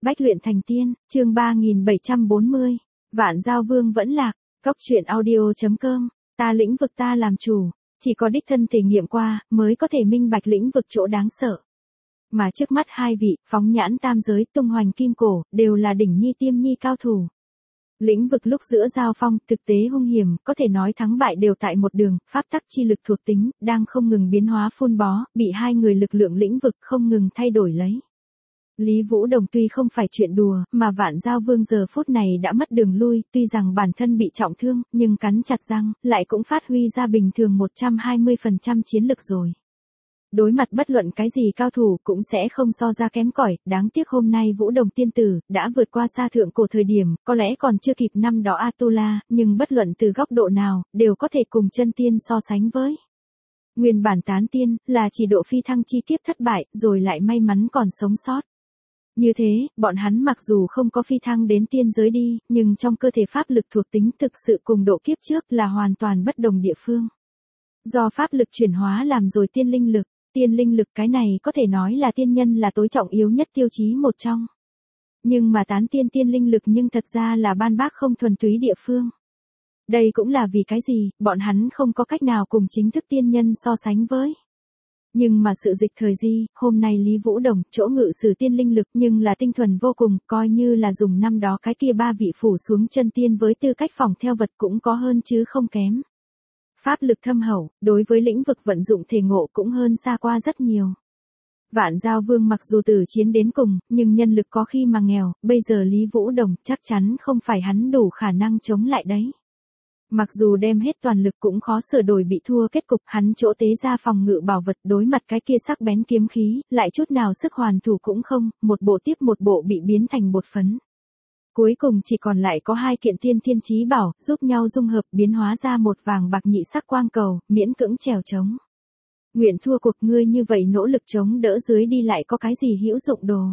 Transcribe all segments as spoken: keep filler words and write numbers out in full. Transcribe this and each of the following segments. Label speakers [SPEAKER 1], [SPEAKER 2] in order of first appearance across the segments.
[SPEAKER 1] Bách luyện thành tiên, chương ba nghìn bảy trăm bốn mươi. Vạn Giao Vương vẫn lạc, Cốc truyện audio chấm com. Ta lĩnh vực ta làm chủ, chỉ có đích thân thể nghiệm qua, mới có thể minh bạch lĩnh vực chỗ đáng sợ. Mà trước mắt hai vị, phóng nhãn tam giới, tung hoành kim cổ, đều là đỉnh nhi tiêm nhi cao thủ. Lĩnh vực lúc giữa giao phong, thực tế hung hiểm, có thể nói thắng bại đều tại một đường, pháp tắc chi lực thuộc tính, đang không ngừng biến hóa phun bó, bị hai người lực lượng lĩnh vực không ngừng thay đổi lấy. Lý Vũ Đồng tuy không phải chuyện đùa, mà Vạn Giao Vương giờ phút này đã mất đường lui, tuy rằng bản thân bị trọng thương, nhưng cắn chặt răng, lại cũng phát huy ra bình thường một trăm hai mươi phần trăm chiến lực rồi. Đối mặt bất luận cái gì cao thủ cũng sẽ không so ra kém cỏi, đáng tiếc hôm nay Vũ Đồng tiên tử đã vượt qua xa thượng cổ thời điểm, có lẽ còn chưa kịp năm đó Atula, nhưng bất luận từ góc độ nào, đều có thể cùng chân tiên so sánh với. Nguyên bản tán tiên, là chỉ độ phi thăng chi kiếp thất bại, rồi lại may mắn còn sống sót. Như thế, bọn hắn mặc dù không có phi thăng đến tiên giới đi, nhưng trong cơ thể pháp lực thuộc tính thực sự cùng độ kiếp trước là hoàn toàn bất đồng địa phương. Do pháp lực chuyển hóa làm rồi tiên linh lực, tiên linh lực cái này có thể nói là tiên nhân là tối trọng yếu nhất tiêu chí một trong. Nhưng mà tán tiên tiên linh lực nhưng thật ra là ban bác không thuần túy địa phương. Đây cũng là vì cái gì, bọn hắn không có cách nào cùng chính thức tiên nhân so sánh với. Nhưng mà sự dịch thời di, hôm nay Lý Vũ Đồng, chỗ ngự sử tiên linh lực nhưng là tinh thuần vô cùng, coi như là dùng năm đó cái kia ba vị phủ xuống chân tiên với tư cách phòng theo vật cũng có hơn chứ không kém. Pháp lực thâm hậu, đối với lĩnh vực vận dụng thể ngộ cũng hơn xa qua rất nhiều. Vạn Giao Vương mặc dù tử chiến đến cùng, nhưng nhân lực có khi mà nghèo, bây giờ Lý Vũ Đồng chắc chắn không phải hắn đủ khả năng chống lại đấy. Mặc dù đem hết toàn lực cũng khó sửa đổi bị thua kết cục, hắn chỗ tế ra phòng ngự bảo vật đối mặt cái kia sắc bén kiếm khí, lại chút nào sức hoàn thủ cũng không, một bộ tiếp một bộ bị biến thành bột phấn. Cuối cùng chỉ còn lại có hai kiện tiên thiên chí bảo, giúp nhau dung hợp biến hóa ra một vàng bạc nhị sắc quang cầu, miễn cưỡng trèo trống. Nguyện thua cuộc ngươi như vậy nỗ lực chống đỡ dưới đi lại có cái gì hữu dụng đồ.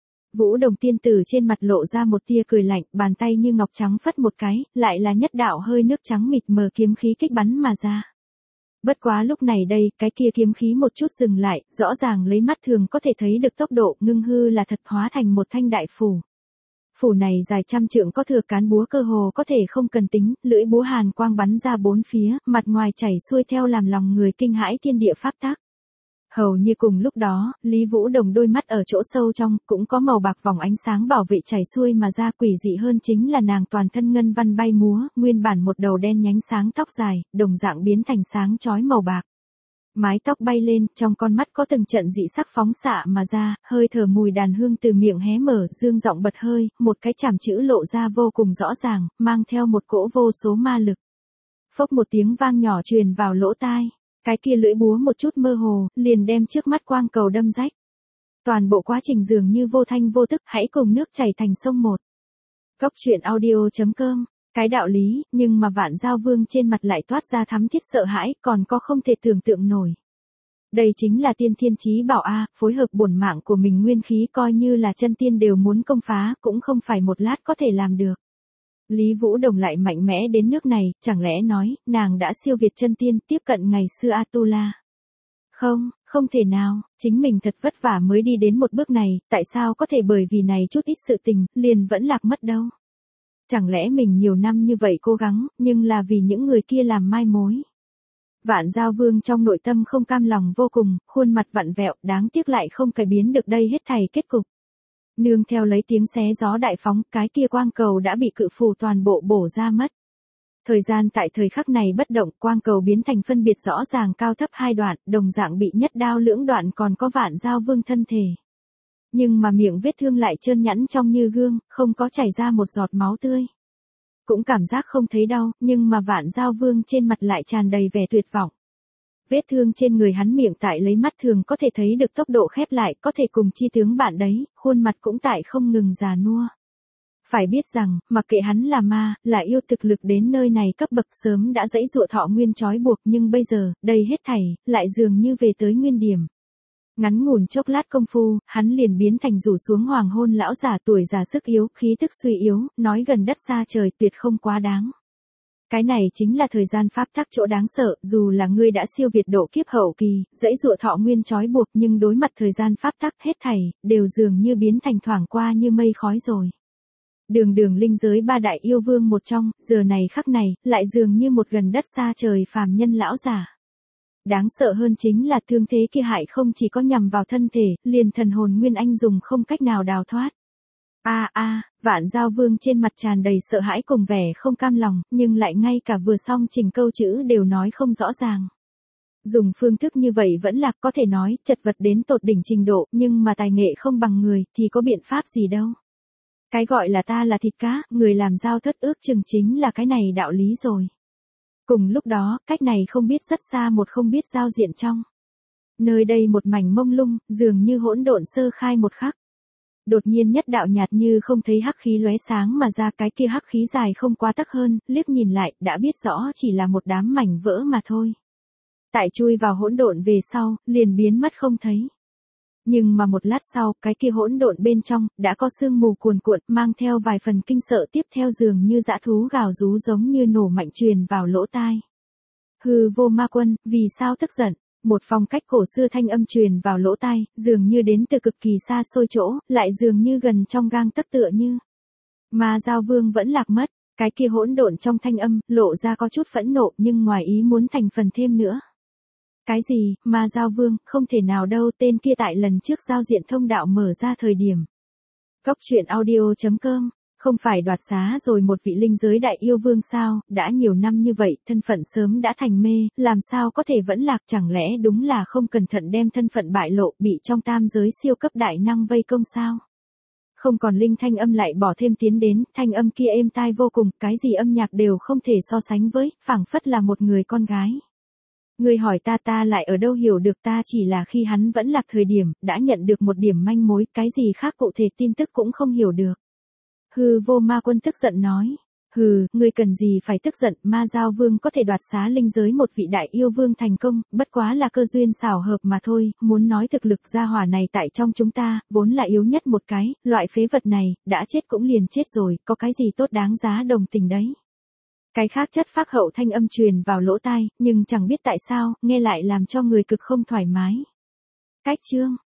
[SPEAKER 1] Vũ Đồng tiên tử trên mặt lộ ra một tia cười lạnh, bàn tay như ngọc trắng phất một cái, lại là nhất đạo hơi nước trắng mịt mờ kiếm khí kích bắn mà ra. Bất quá lúc này đây, cái kia kiếm khí một chút dừng lại, rõ ràng lấy mắt thường có thể thấy được tốc độ, ngưng hư là thật hóa thành một thanh đại phủ. Phủ này dài trăm trượng có thừa cán búa cơ hồ có thể không cần tính, lưỡi búa hàn quang bắn ra bốn phía, mặt ngoài chảy xuôi theo làm lòng người kinh hãi thiên địa pháp tắc. Hầu như cùng lúc đó, Lý Vũ Đồng đôi mắt ở chỗ sâu trong, cũng có màu bạc vòng ánh sáng bảo vệ chảy xuôi mà ra, quỷ dị hơn chính là nàng toàn thân ngân văn bay múa, nguyên bản một đầu đen nhánh sáng tóc dài, đồng dạng biến thành sáng chói màu bạc. Mái tóc bay lên, trong con mắt có từng trận dị sắc phóng xạ mà ra, hơi thở mùi đàn hương từ miệng hé mở, dương giọng bật hơi, một cái chảm chữ lộ ra vô cùng rõ ràng, mang theo một cỗ vô số ma lực. Phốc một tiếng vang nhỏ truyền vào lỗ tai. Cái kia lưỡi búa một chút mơ hồ, liền đem trước mắt quang cầu đâm rách. Toàn bộ quá trình dường như vô thanh vô tức, hãy cùng nước chảy thành sông một. Cốc truyện audio chấm com. Cái đạo lý, nhưng mà Vạn Giao Vương trên mặt lại toát ra thắm thiết sợ hãi, còn có không thể tưởng tượng nổi. Đây chính là tiên thiên chí bảo a, phối hợp bổn mạng của mình nguyên khí coi như là chân tiên đều muốn công phá, cũng không phải một lát có thể làm được. Lý Vũ Đồng lại mạnh mẽ đến nước này, chẳng lẽ nói, nàng đã siêu việt chân tiên tiếp cận ngày xưa Atula. Không, không thể nào, chính mình thật vất vả mới đi đến một bước này, tại sao có thể bởi vì này chút ít sự tình, liền vẫn lạc mất đâu. Chẳng lẽ mình nhiều năm như vậy cố gắng, nhưng là vì những người kia làm mai mối. Vạn Giao Vương trong nội tâm không cam lòng vô cùng, khuôn mặt vặn vẹo, đáng tiếc lại không cải biến được đây hết thảy kết cục. Nương theo lấy tiếng xé gió đại phóng, cái kia quang cầu đã bị cự phù toàn bộ bổ ra mất. Thời gian tại thời khắc này bất động, quang cầu biến thành phân biệt rõ ràng cao thấp hai đoạn, đồng dạng bị nhất đao lưỡng đoạn còn có Vạn Giao Vương thân thể. Nhưng mà miệng vết thương lại trơn nhẵn trong như gương, không có chảy ra một giọt máu tươi. Cũng cảm giác không thấy đau, nhưng mà Vạn Giao Vương trên mặt lại tràn đầy vẻ tuyệt vọng. Vết thương trên người hắn miệng tại lấy mắt thường có thể thấy được tốc độ khép lại, có thể cùng chi tướng bạn đấy, khuôn mặt cũng tại không ngừng già nua. Phải biết rằng, mặc kệ hắn là ma, là yêu thực lực đến nơi này cấp bậc sớm đã dãy dụa thọ nguyên trói buộc nhưng bây giờ, đây hết thảy, lại dường như về tới nguyên điểm. Ngắn ngủn chốc lát công phu, hắn liền biến thành rủ xuống hoàng hôn lão giả tuổi già sức yếu, khí tức suy yếu, nói gần đất xa trời tuyệt không quá đáng. Cái này chính là thời gian pháp tắc chỗ đáng sợ, dù là ngươi đã siêu việt độ kiếp hậu kỳ, dãy dụa thọ nguyên trói buộc nhưng đối mặt thời gian pháp tắc hết thảy, đều dường như biến thành thoảng qua như mây khói rồi. Đường đường linh giới ba đại yêu vương một trong, giờ này khắc này, lại dường như một gần đất xa trời phàm nhân lão giả. Đáng sợ hơn chính là thương thế kia hại không chỉ có nhằm vào thân thể, liền thần hồn nguyên anh dùng không cách nào đào thoát. A a, Vạn Giao Vương trên mặt tràn đầy sợ hãi cùng vẻ không cam lòng, nhưng lại ngay cả vừa xong trình câu chữ đều nói không rõ ràng. Dùng phương thức như vậy vẫn là có thể nói, chật vật đến tột đỉnh trình độ, nhưng mà tài nghệ không bằng người, thì có biện pháp gì đâu. Cái gọi là ta là thịt cá, người làm giao thất ước chừng chính là cái này đạo lý rồi. Cùng lúc đó, cách này không biết rất xa một không biết giao diện trong. Nơi đây một mảnh mông lung, dường như hỗn độn sơ khai một khắc. Đột nhiên nhất đạo nhạt như không thấy hắc khí lóe sáng mà ra, cái kia hắc khí dài không quá tấc hơn, liếc nhìn lại, đã biết rõ chỉ là một đám mảnh vỡ mà thôi. Tại chui vào hỗn độn về sau, liền biến mất không thấy. Nhưng mà một lát sau, cái kia hỗn độn bên trong, đã có sương mù cuồn cuộn, mang theo vài phần kinh sợ, tiếp theo dường như dã thú gào rú giống như nổ mạnh truyền vào lỗ tai. Hư Vô Ma Quân, vì sao tức giận? Một phong cách cổ xưa thanh âm truyền vào lỗ tai, dường như đến từ cực kỳ xa xôi chỗ, lại dường như gần trong gang tấc tựa như. Ma Giao Vương vẫn lạc mất, cái kia hỗn độn trong thanh âm, lộ ra có chút phẫn nộ nhưng ngoài ý muốn thành phần thêm nữa. Cái gì, Ma Giao Vương, không thể nào đâu, tên kia tại lần trước giao diện thông đạo mở ra thời điểm. Cốc truyện audio chấm com, không phải đoạt xá rồi một vị linh giới đại yêu vương sao, đã nhiều năm như vậy, thân phận sớm đã thành mê, làm sao có thể vẫn lạc, chẳng lẽ đúng là không cẩn thận đem thân phận bại lộ, bị trong tam giới siêu cấp đại năng vây công sao? Không còn linh thanh âm lại bỏ thêm tiến đến, thanh âm kia êm tai vô cùng, cái gì âm nhạc đều không thể so sánh với, phảng phất là một người con gái. Người hỏi ta ta lại ở đâu hiểu được, ta chỉ là khi hắn vẫn lạc thời điểm, đã nhận được một điểm manh mối, cái gì khác cụ thể tin tức cũng không hiểu được. Hư Vô Ma Quân tức giận nói, hừ, ngươi cần gì phải tức giận, Ma Giao Vương có thể đoạt xá linh giới một vị đại yêu vương thành công, bất quá là cơ duyên xảo hợp mà thôi, muốn nói thực lực gia hỏa này tại trong chúng ta, vốn là yếu nhất một cái, loại phế vật này, đã chết cũng liền chết rồi, có cái gì tốt đáng giá đồng tình đấy. Cái khác chất phác hậu thanh âm truyền vào lỗ tai, nhưng chẳng biết tại sao, nghe lại làm cho người cực không thoải mái. Cách chương